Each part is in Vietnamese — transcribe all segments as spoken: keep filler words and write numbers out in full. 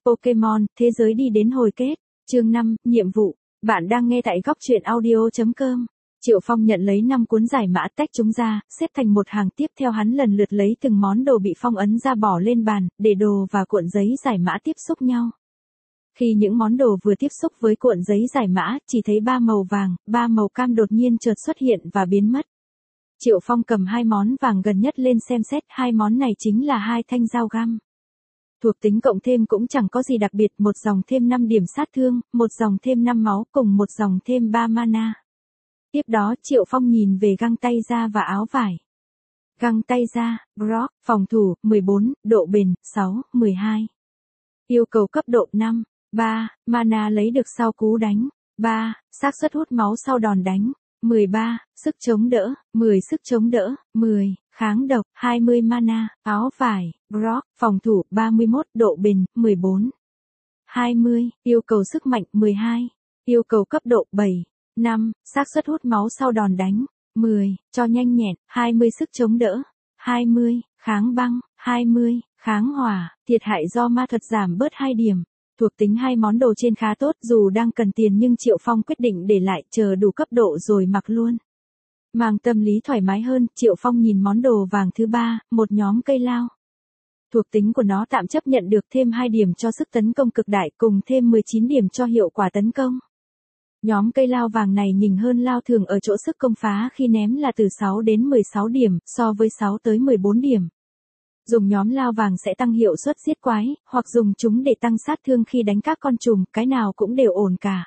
Pokemon, thế giới đi đến hồi kết. Chương năm, nhiệm vụ. Bạn đang nghe tại góc truyện audio.com. Triệu Phong nhận lấy năm cuốn giải mã, tách chúng ra, xếp thành một hàng, tiếp theo hắn lần lượt lấy từng món đồ bị phong ấn ra bỏ lên bàn, để đồ và cuộn giấy giải mã tiếp xúc nhau. Khi những món đồ vừa tiếp xúc với cuộn giấy giải mã, chỉ thấy ba màu vàng, ba màu cam đột nhiên chợt xuất hiện và biến mất. Triệu Phong cầm hai món vàng gần nhất lên xem xét, hai món này chính là hai thanh dao găm. Thuộc tính cộng thêm cũng chẳng có gì đặc biệt, một dòng thêm năm điểm sát thương, một dòng thêm năm máu, cùng một dòng thêm ba mana. Tiếp đó Triệu Phong nhìn về găng tay da và áo vải. Găng tay da, Brock, phòng thủ, mười bốn, độ bền, sáu, mười hai. Yêu cầu cấp độ năm, ba, mana lấy được sau cú đánh, ba, xác suất hút máu sau đòn đánh, mười ba, sức chống đỡ, mười sức chống đỡ, mười, kháng độc, hai mươi mana, áo vải, Brock, phòng thủ, ba mươi mốt, độ bền, mười bốn, hai mươi, yêu cầu sức mạnh, mười hai, yêu cầu cấp độ bảy, năm, xác suất hút máu sau đòn đánh, mười, cho nhanh nhẹn, hai mươi sức chống đỡ, hai mươi, kháng băng, hai mươi, kháng hỏa, thiệt hại do ma thuật giảm bớt hai điểm. Thuộc tính hai món đồ trên khá tốt, dù đang cần tiền nhưng Triệu Phong quyết định để lại, chờ đủ cấp độ rồi mặc luôn. Mang tâm lý thoải mái hơn, Triệu Phong nhìn món đồ vàng thứ ba, một nhóm cây lao. Thuộc tính của nó tạm chấp nhận được, thêm hai điểm cho sức tấn công cực đại, cùng thêm mười chín điểm cho hiệu quả tấn công. Nhóm cây lao vàng này nhỉnh hơn lao thường ở chỗ sức công phá khi ném là từ sáu đến mười sáu điểm, so với sáu tới mười bốn điểm. Dùng nhóm lao vàng sẽ tăng hiệu suất giết quái, hoặc dùng chúng để tăng sát thương khi đánh các con trùng, cái nào cũng đều ổn cả.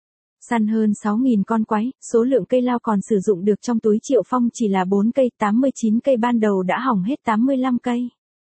Săn hơn sáu nghìn con quái, số lượng cây lao còn sử dụng được trong túi Triệu Phong chỉ là bốn cây, tám mươi chín cây ban đầu đã hỏng hết tám mươi lăm cây.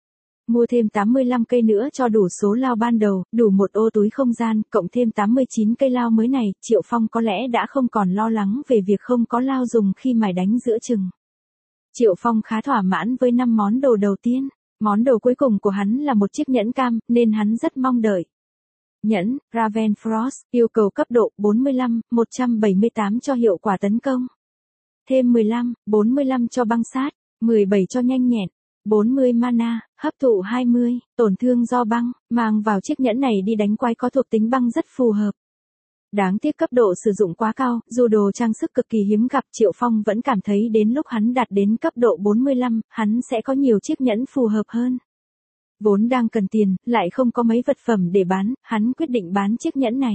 Mua thêm tám mươi lăm cây nữa cho đủ số lao ban đầu, đủ một ô túi không gian, cộng thêm tám mươi chín cây lao mới này, Triệu Phong có lẽ đã không còn lo lắng về việc không có lao dùng khi mài đánh giữa chừng. Triệu Phong khá thỏa mãn với năm món đồ đầu tiên. Món đồ cuối cùng của hắn là một chiếc nhẫn cam, nên hắn rất mong đợi. Nhẫn, Ravenfrost, yêu cầu cấp độ bốn mươi lăm, một trăm bảy mươi tám cho hiệu quả tấn công. Thêm mười lăm, bốn mươi lăm cho băng sát, mười bảy cho nhanh nhẹn, bốn mươi mana, hấp thụ hai mươi, tổn thương do băng, mang vào chiếc nhẫn này đi đánh quái có thuộc tính băng rất phù hợp. Đáng tiếc cấp độ sử dụng quá cao, dù đồ trang sức cực kỳ hiếm gặp, Triệu Phong vẫn cảm thấy đến lúc hắn đạt đến cấp độ bốn mươi lăm, hắn sẽ có nhiều chiếc nhẫn phù hợp hơn. Vốn đang cần tiền, lại không có mấy vật phẩm để bán, hắn quyết định bán chiếc nhẫn này.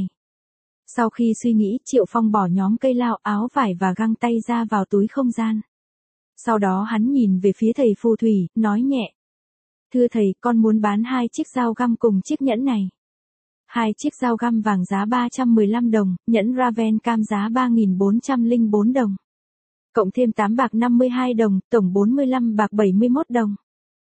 Sau khi suy nghĩ, Triệu Phong bỏ nhóm cây lao, áo vải và găng tay ra vào túi không gian. Sau đó hắn nhìn về phía thầy phù thủy, nói nhẹ. Thưa thầy, con muốn bán hai chiếc dao găm cùng chiếc nhẫn này. Hai chiếc dao găm vàng giá ba trăm mười lăm đồng, nhẫn Raven cam giá ba nghìn bốn trăm lẻ bốn đồng. Cộng thêm tám bạc năm mươi hai đồng, tổng bốn mươi lăm bạc bảy mươi mốt đồng.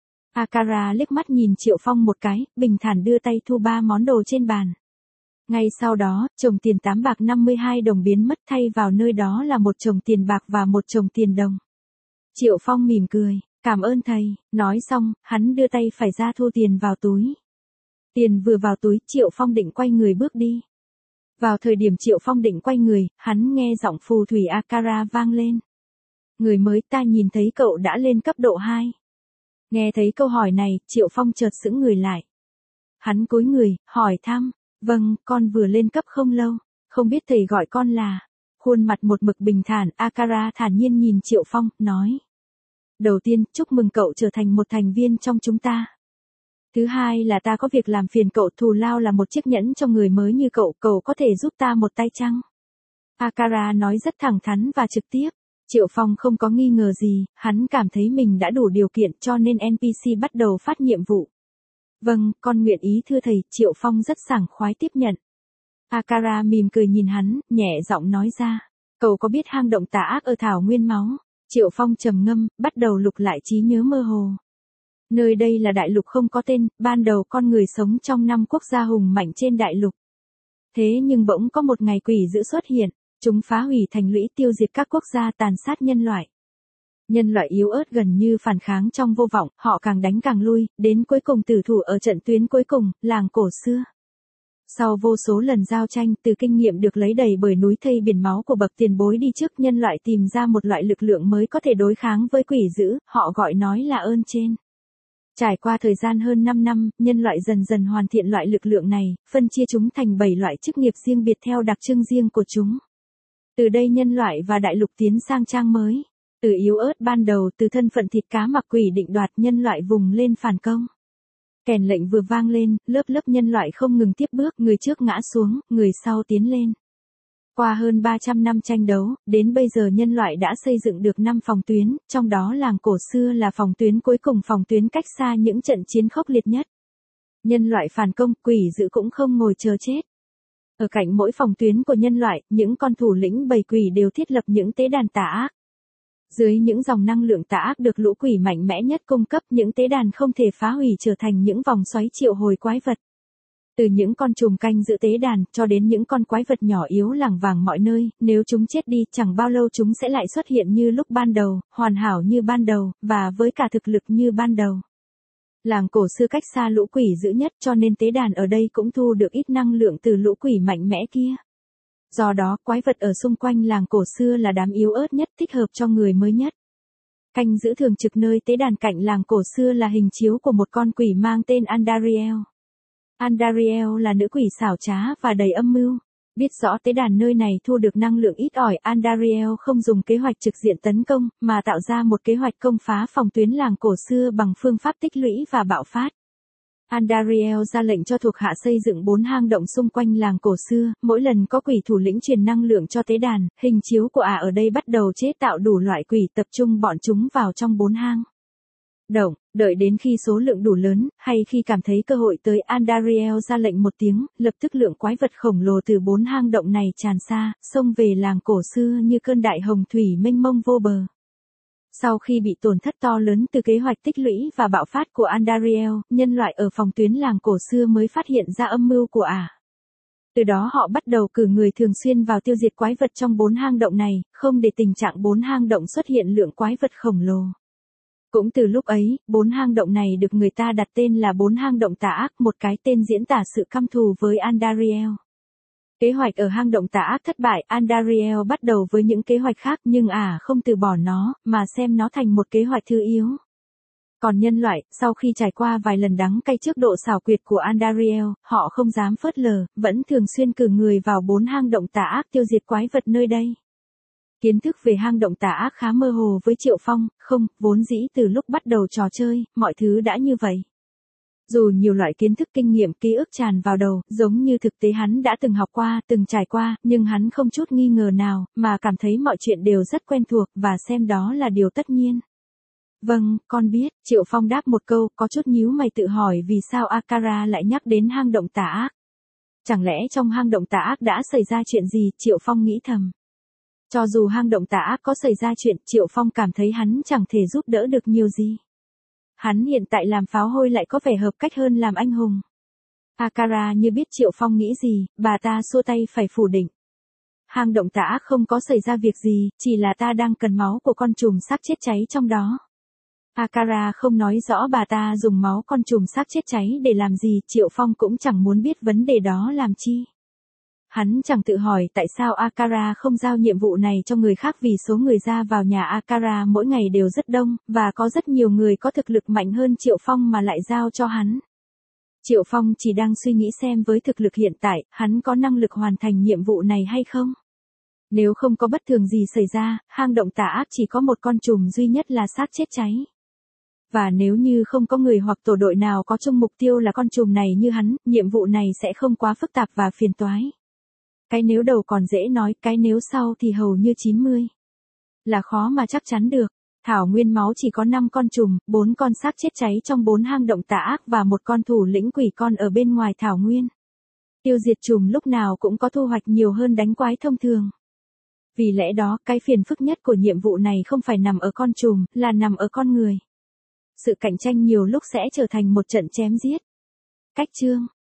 Akara liếc mắt nhìn Triệu Phong một cái, bình thản đưa tay thu ba món đồ trên bàn. Ngay sau đó, chồng tiền tám bạc năm mươi hai đồng biến mất, thay vào nơi đó là một chồng tiền bạc và một chồng tiền đồng. Triệu Phong mỉm cười, cảm ơn thầy, nói xong, hắn đưa tay phải ra thu tiền vào túi. Tiền vừa vào túi, Triệu Phong định quay người bước đi. Vào thời điểm Triệu Phong định quay người, hắn nghe giọng phù thủy Akara vang lên. Người mới, ta nhìn thấy cậu đã lên cấp độ hai. Nghe thấy câu hỏi này, Triệu Phong chợt sững người lại. Hắn cúi người, hỏi thăm, vâng, con vừa lên cấp không lâu, không biết thầy gọi con là. Khuôn mặt một mực bình thản, Akara thản nhiên nhìn Triệu Phong, nói. Đầu tiên, chúc mừng cậu trở thành một thành viên trong chúng ta. Thứ hai là ta có việc làm phiền cậu, thù lao là một chiếc nhẫn cho người mới như cậu, cậu có thể giúp ta một tay chăng? Akara nói rất thẳng thắn và trực tiếp. Triệu Phong không có nghi ngờ gì, hắn cảm thấy mình đã đủ điều kiện cho nên en pê xê bắt đầu phát nhiệm vụ. Vâng, con nguyện ý thưa thầy, Triệu Phong rất sảng khoái tiếp nhận. Akara mỉm cười nhìn hắn, nhẹ giọng nói ra. Cậu có biết hang động tà ác ở Thảo Nguyên Máu? Triệu Phong trầm ngâm, bắt đầu lục lại trí nhớ mơ hồ. Nơi đây là đại lục không có tên, ban đầu con người sống trong năm quốc gia hùng mạnh trên đại lục. Thế nhưng bỗng có một ngày quỷ dữ xuất hiện, chúng phá hủy thành lũy, tiêu diệt các quốc gia, tàn sát nhân loại. Nhân loại yếu ớt gần như phản kháng trong vô vọng, họ càng đánh càng lui, đến cuối cùng tử thủ ở trận tuyến cuối cùng, làng cổ xưa. Sau vô số lần giao tranh, từ kinh nghiệm được lấy đầy bởi núi thây biển máu của bậc tiền bối đi trước, nhân loại tìm ra một loại lực lượng mới có thể đối kháng với quỷ dữ, họ gọi nói là ơn trên. Trải qua thời gian hơn năm năm, nhân loại dần dần hoàn thiện loại lực lượng này, phân chia chúng thành bảy loại chức nghiệp riêng biệt theo đặc trưng riêng của chúng. Từ đây nhân loại và đại lục tiến sang trang mới. Từ yếu ớt ban đầu, từ thân phận thịt cá mặc quỷ định đoạt, nhân loại vùng lên phản công. Kèn lệnh vừa vang lên, lớp lớp nhân loại không ngừng tiếp bước, người trước ngã xuống, người sau tiến lên. Qua hơn ba trăm năm tranh đấu, đến bây giờ nhân loại đã xây dựng được năm phòng tuyến, trong đó làng cổ xưa là phòng tuyến cuối cùng, phòng tuyến cách xa những trận chiến khốc liệt nhất. Nhân loại phản công, quỷ dữ cũng không ngồi chờ chết. Ở cạnh mỗi phòng tuyến của nhân loại, những con thủ lĩnh bầy quỷ đều thiết lập những tế đàn tà ác. Dưới những dòng năng lượng tà ác được lũ quỷ mạnh mẽ nhất cung cấp, những tế đàn không thể phá hủy trở thành những vòng xoáy triệu hồi quái vật. Từ những con trùm canh giữ tế đàn, cho đến những con quái vật nhỏ yếu lảng vảng mọi nơi, nếu chúng chết đi, chẳng bao lâu chúng sẽ lại xuất hiện như lúc ban đầu, hoàn hảo như ban đầu, và với cả thực lực như ban đầu. Làng cổ xưa cách xa lũ quỷ dữ nhất, cho nên tế đàn ở đây cũng thu được ít năng lượng từ lũ quỷ mạnh mẽ kia. Do đó, quái vật ở xung quanh làng cổ xưa là đám yếu ớt nhất, thích hợp cho người mới nhất. Canh giữ thường trực nơi tế đàn cạnh làng cổ xưa là hình chiếu của một con quỷ mang tên Andariel. Andariel là nữ quỷ xảo trá và đầy âm mưu. Biết rõ tế đàn nơi này thu được năng lượng ít ỏi, Andariel không dùng kế hoạch trực diện tấn công, mà tạo ra một kế hoạch công phá phòng tuyến làng cổ xưa bằng phương pháp tích lũy và bạo phát. Andariel ra lệnh cho thuộc hạ xây dựng bốn hang động xung quanh làng cổ xưa, mỗi lần có quỷ thủ lĩnh truyền năng lượng cho tế đàn, hình chiếu của ả ở đây bắt đầu chế tạo đủ loại quỷ, tập trung bọn chúng vào trong bốn hang động, đợi đến khi số lượng đủ lớn, hay khi cảm thấy cơ hội tới, Andariel ra lệnh một tiếng, lập tức lượng quái vật khổng lồ từ bốn hang động này tràn xa, xông về làng cổ xưa như cơn đại hồng thủy mênh mông vô bờ. Sau khi bị tổn thất to lớn từ kế hoạch tích lũy và bạo phát của Andariel, nhân loại ở phòng tuyến làng cổ xưa mới phát hiện ra âm mưu của ả. Từ đó họ bắt đầu cử người thường xuyên vào tiêu diệt quái vật trong bốn hang động này, không để tình trạng bốn hang động xuất hiện lượng quái vật khổng lồ. Cũng từ lúc ấy, bốn hang động này được người ta đặt tên là bốn hang động tà ác, một cái tên diễn tả sự căm thù với Andariel. Kế hoạch ở hang động tà ác thất bại, Andariel bắt đầu với những kế hoạch khác, nhưng ả à không từ bỏ nó, mà xem nó thành một kế hoạch thứ yếu. Còn nhân loại, sau khi trải qua vài lần đắng cay trước độ xảo quyệt của Andariel, họ không dám phớt lờ, vẫn thường xuyên cử người vào bốn hang động tà ác tiêu diệt quái vật nơi đây. Kiến thức về hang động tà ác khá mơ hồ với Triệu Phong, không, vốn dĩ từ lúc bắt đầu trò chơi, mọi thứ đã như vậy. Dù nhiều loại kiến thức kinh nghiệm ký ức tràn vào đầu, giống như thực tế hắn đã từng học qua, từng trải qua, nhưng hắn không chút nghi ngờ nào, mà cảm thấy mọi chuyện đều rất quen thuộc, và xem đó là điều tất nhiên. Vâng, con biết, Triệu Phong đáp một câu, có chút nhíu mày tự hỏi vì sao Akara lại nhắc đến hang động tà ác. Chẳng lẽ trong hang động tà ác đã xảy ra chuyện gì, Triệu Phong nghĩ thầm. Cho dù hang động tà ác có xảy ra chuyện, Triệu Phong cảm thấy hắn chẳng thể giúp đỡ được nhiều gì. Hắn hiện tại làm pháo hôi lại có vẻ hợp cách hơn làm anh hùng. Akara như biết Triệu Phong nghĩ gì, bà ta xua tay phải phủ định. Hang động tà ác không có xảy ra việc gì, chỉ là ta đang cần máu của con trùm xác chết cháy trong đó. Akara không nói rõ bà ta dùng máu con trùm xác chết cháy để làm gì, Triệu Phong cũng chẳng muốn biết vấn đề đó làm chi. Hắn chẳng tự hỏi tại sao Akara không giao nhiệm vụ này cho người khác vì số người ra vào nhà Akara mỗi ngày đều rất đông, và có rất nhiều người có thực lực mạnh hơn Triệu Phong mà lại giao cho hắn. Triệu Phong chỉ đang suy nghĩ xem với thực lực hiện tại, hắn có năng lực hoàn thành nhiệm vụ này hay không. Nếu không có bất thường gì xảy ra, hang động tà ác chỉ có một con trùm duy nhất là xác chết cháy. Và nếu như không có người hoặc tổ đội nào có chung mục tiêu là con trùm này như hắn, nhiệm vụ này sẽ không quá phức tạp và phiền toái. Cái nếu đầu còn dễ nói, cái nếu sau thì hầu như chín mươi. Là khó mà chắc chắn được. Thảo nguyên máu chỉ có năm con trùm, bốn con xác chết cháy trong bốn hang động tà ác và một con thủ lĩnh quỷ con ở bên ngoài thảo nguyên. Tiêu diệt trùm lúc nào cũng có thu hoạch nhiều hơn đánh quái thông thường. Vì lẽ đó, cái phiền phức nhất của nhiệm vụ này không phải nằm ở con trùm, là nằm ở con người. Sự cạnh tranh nhiều lúc sẽ trở thành một trận chém giết. Cách chương